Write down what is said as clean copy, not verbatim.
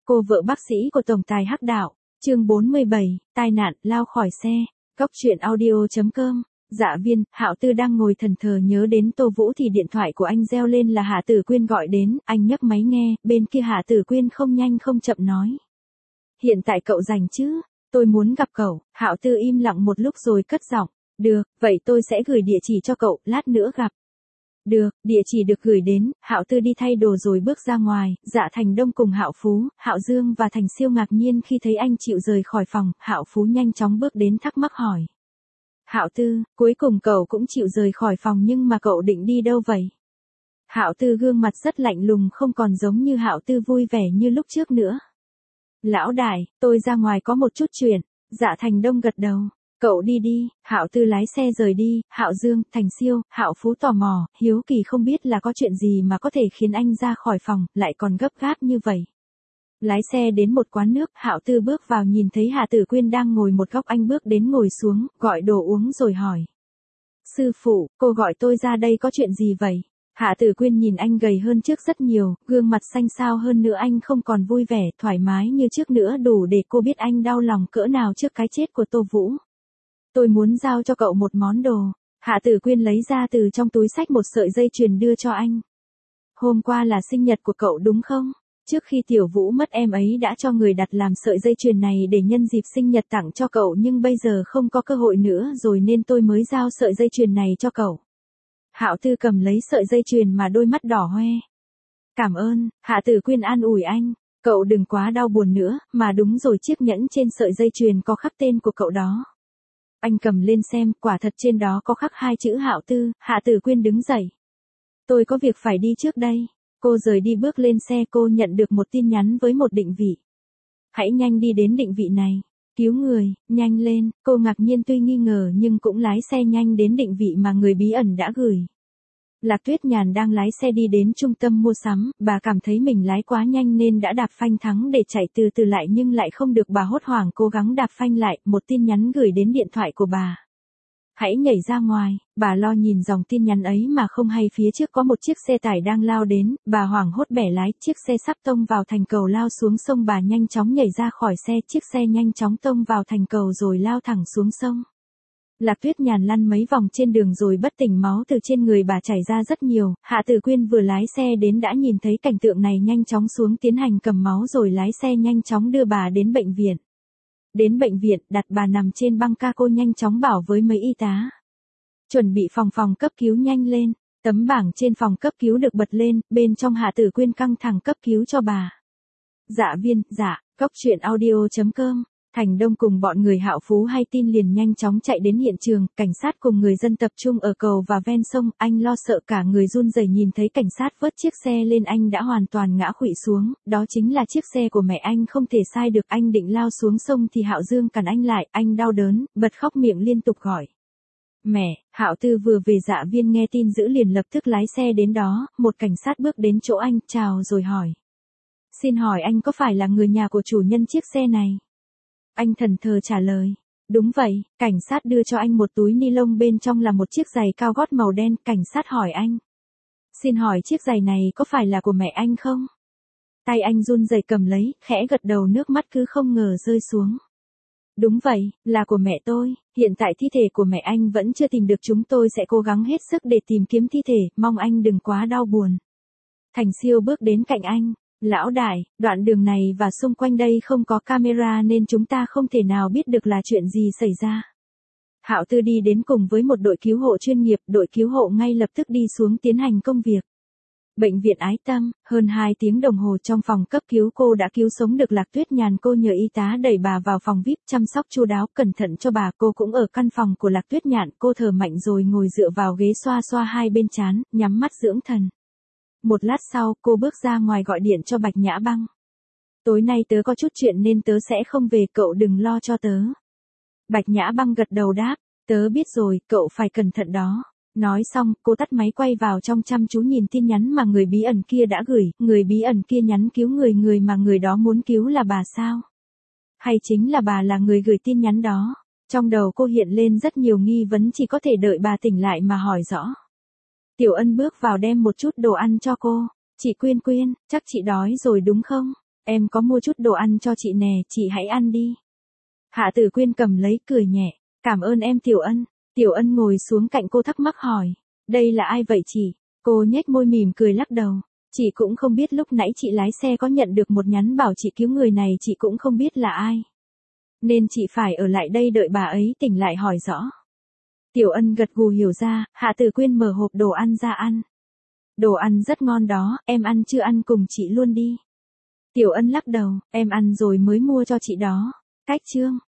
Cô vợ bác sĩ của tổng tài Hắc Đạo, chương 47, tai nạn, lao khỏi xe, Cóc truyện audio.com. Dạ viên, Hạo Tư đang ngồi thẫn thờ nhớ đến Tô Vũ thì điện thoại của anh reo lên là Hạ Tử Quyên gọi đến, anh nhấc máy nghe, bên kia Hạ Tử Quyên không nhanh không chậm nói. Hiện tại cậu rảnh chứ? Tôi muốn gặp cậu. Hạo Tư im lặng một lúc rồi cất giọng. Được, vậy tôi sẽ gửi địa chỉ cho cậu, lát nữa gặp. Được, địa chỉ được gửi đến, Hạo Tư đi thay đồ rồi bước ra ngoài. Dạ Thành Đông cùng Hạo Phú, Hạo Dương và Thành Siêu ngạc nhiên khi thấy anh chịu rời khỏi phòng. Hạo Phú nhanh chóng bước đến thắc mắc hỏi. Hạo Tư, cuối cùng cậu cũng chịu rời khỏi phòng nhưng mà cậu định đi đâu vậy? Hạo Tư gương mặt rất lạnh lùng, không còn giống như Hạo Tư vui vẻ như lúc trước nữa. Lão đại, tôi ra ngoài có một chút chuyện. Dạ Thành Đông gật đầu. Cậu đi đi. Hạo Tư lái xe rời đi. Hạo Dương, Thành Siêu, Hạo Phú tò mò, hiếu kỳ không biết là có chuyện gì mà có thể khiến anh ra khỏi phòng, lại còn gấp gáp như vậy. Lái xe đến một quán nước, Hạo Tư bước vào nhìn thấy Hạ Tử Quyên đang ngồi một góc, anh bước đến ngồi xuống, gọi đồ uống rồi hỏi. Sư phụ, cô gọi tôi ra đây có chuyện gì vậy? Hạ Tử Quyên nhìn anh gầy hơn trước rất nhiều, gương mặt xanh xao hơn nữa, anh không còn vui vẻ, thoải mái như trước nữa, đủ để cô biết anh đau lòng cỡ nào trước cái chết của Tô Vũ. Tôi muốn giao cho cậu một món đồ. Hạ Tử Quyên lấy ra từ trong túi xách một sợi dây chuyền đưa cho anh. Hôm qua là sinh nhật của cậu đúng không? Trước khi Tiểu Vũ mất em ấy đã cho người đặt làm sợi dây chuyền này để nhân dịp sinh nhật tặng cho cậu, nhưng bây giờ không có cơ hội nữa rồi nên tôi mới giao sợi dây chuyền này cho cậu. Hạo Tư cầm lấy sợi dây chuyền mà đôi mắt đỏ hoe. Cảm ơn. Hạ Tử Quyên an ủi anh. Cậu đừng quá đau buồn nữa, mà đúng rồi, chiếc nhẫn trên sợi dây chuyền có khắc tên của cậu đó. Anh cầm lên xem, quả thật trên đó có khắc hai chữ Hạo Tư. Hạ Tử Quyên đứng dậy. Tôi có việc phải đi trước đây. Cô rời đi bước lên xe, cô nhận được một tin nhắn với một định vị. Hãy nhanh đi đến định vị này. Cứu người, nhanh lên. Cô ngạc nhiên tuy nghi ngờ nhưng cũng lái xe nhanh đến định vị mà người bí ẩn đã gửi. Lạc Tuyết Nhàn đang lái xe đi đến trung tâm mua sắm, bà cảm thấy mình lái quá nhanh nên đã đạp phanh thắng để chạy từ từ lại nhưng lại không được, bà hốt hoảng cố gắng đạp phanh lại, một tin nhắn gửi đến điện thoại của bà. Hãy nhảy ra ngoài. Bà lo nhìn dòng tin nhắn ấy mà không hay phía trước có một chiếc xe tải đang lao đến, bà hoảng hốt bẻ lái, chiếc xe sắp tông vào thành cầu lao xuống sông, bà nhanh chóng nhảy ra khỏi xe, chiếc xe nhanh chóng tông vào thành cầu rồi lao thẳng xuống sông. Lạc Tuyết Nhàn lăn mấy vòng trên đường rồi bất tỉnh, máu từ trên người bà chảy ra rất nhiều. Hạ Tử Quyên vừa lái xe đến đã nhìn thấy cảnh tượng này, nhanh chóng xuống tiến hành cầm máu rồi lái xe nhanh chóng đưa bà đến bệnh viện. Đến bệnh viện, đặt bà nằm trên băng ca, cô nhanh chóng bảo với mấy y tá. Chuẩn bị phòng cấp cứu nhanh lên. Tấm bảng trên phòng cấp cứu được bật lên, bên trong Hạ Tử Quyên căng thẳng cấp cứu cho bà. Dạ viên, dạ, Cóc truyện audio.com. Thành Đông cùng bọn người Hạo Phú hay tin liền nhanh chóng chạy đến hiện trường, cảnh sát cùng người dân tập trung ở cầu và ven sông, anh lo sợ cả người run rẩy nhìn thấy cảnh sát vớt chiếc xe lên, anh đã hoàn toàn ngã khuỵu xuống, đó chính là chiếc xe của mẹ anh, không thể sai được, anh định lao xuống sông thì Hạo Dương cản anh lại, anh đau đớn, bật khóc miệng liên tục gọi. Mẹ. Hạo Tư vừa về Dạ viên nghe tin dữ liền lập tức lái xe đến đó, một cảnh sát bước đến chỗ anh, chào rồi hỏi. Xin hỏi anh có phải là người nhà của chủ nhân chiếc xe này? Anh thẫn thờ trả lời. Đúng vậy. Cảnh sát đưa cho anh một túi ni lông, bên trong là một chiếc giày cao gót màu đen, cảnh sát hỏi anh. Xin hỏi chiếc giày này có phải là của mẹ anh không? Tay anh run rẩy cầm lấy, khẽ gật đầu, nước mắt cứ không ngờ rơi xuống. Đúng vậy, là của mẹ tôi, hiện tại thi thể của mẹ anh vẫn chưa tìm được, chúng tôi sẽ cố gắng hết sức để tìm kiếm thi thể, mong anh đừng quá đau buồn. Thành Siêu bước đến cạnh anh. Lão đại, đoạn đường này và xung quanh đây không có camera nên chúng ta không thể nào biết được là chuyện gì xảy ra. Hạo Tư đi đến cùng với một đội cứu hộ chuyên nghiệp, đội cứu hộ ngay lập tức đi xuống tiến hành công việc. Bệnh viện Ái Tâm, hơn 2 tiếng đồng hồ trong phòng cấp cứu cô đã cứu sống được Lạc Tuyết Nhàn, cô nhờ y tá đẩy bà vào phòng VIP chăm sóc chu đáo cẩn thận cho bà, cô cũng ở căn phòng của Lạc Tuyết Nhàn, cô thở mạnh rồi ngồi dựa vào ghế xoa xoa hai bên trán, nhắm mắt dưỡng thần. Một lát sau, cô bước ra ngoài gọi điện cho Bạch Nhã Băng. Tối nay tớ có chút chuyện nên tớ sẽ không về, cậu đừng lo cho tớ. Bạch Nhã Băng gật đầu đáp, tớ biết rồi, cậu phải cẩn thận đó. Nói xong, cô tắt máy quay vào trong chăm chú nhìn tin nhắn mà người bí ẩn kia đã gửi, người bí ẩn kia nhắn cứu người mà người đó muốn cứu là bà sao? Hay chính là bà là người gửi tin nhắn đó? Trong đầu cô hiện lên rất nhiều nghi vấn, chỉ có thể đợi bà tỉnh lại mà hỏi rõ. Tiểu Ân bước vào đem một chút đồ ăn cho cô. Chị Quyên, chắc chị đói rồi đúng không? Em có mua chút đồ ăn cho chị nè, chị hãy ăn đi. Hạ Tử Quyên cầm lấy cười nhẹ. Cảm ơn em Tiểu Ân. Tiểu Ân ngồi xuống cạnh cô thắc mắc hỏi. Đây là ai vậy chị? Cô nhếch môi mỉm cười lắc đầu. Chị cũng không biết, lúc nãy chị lái xe có nhận được một nhắn bảo chị cứu người này, chị cũng không biết là ai. Nên chị phải ở lại đây đợi bà ấy tỉnh lại hỏi rõ. Tiểu Ân gật gù hiểu ra, Hạ Tử Quyên mở hộp đồ ăn ra ăn. Đồ ăn rất ngon đó, em ăn chưa, ăn cùng chị luôn đi. Tiểu Ân lắc đầu, em ăn rồi mới mua cho chị đó. Cách chương.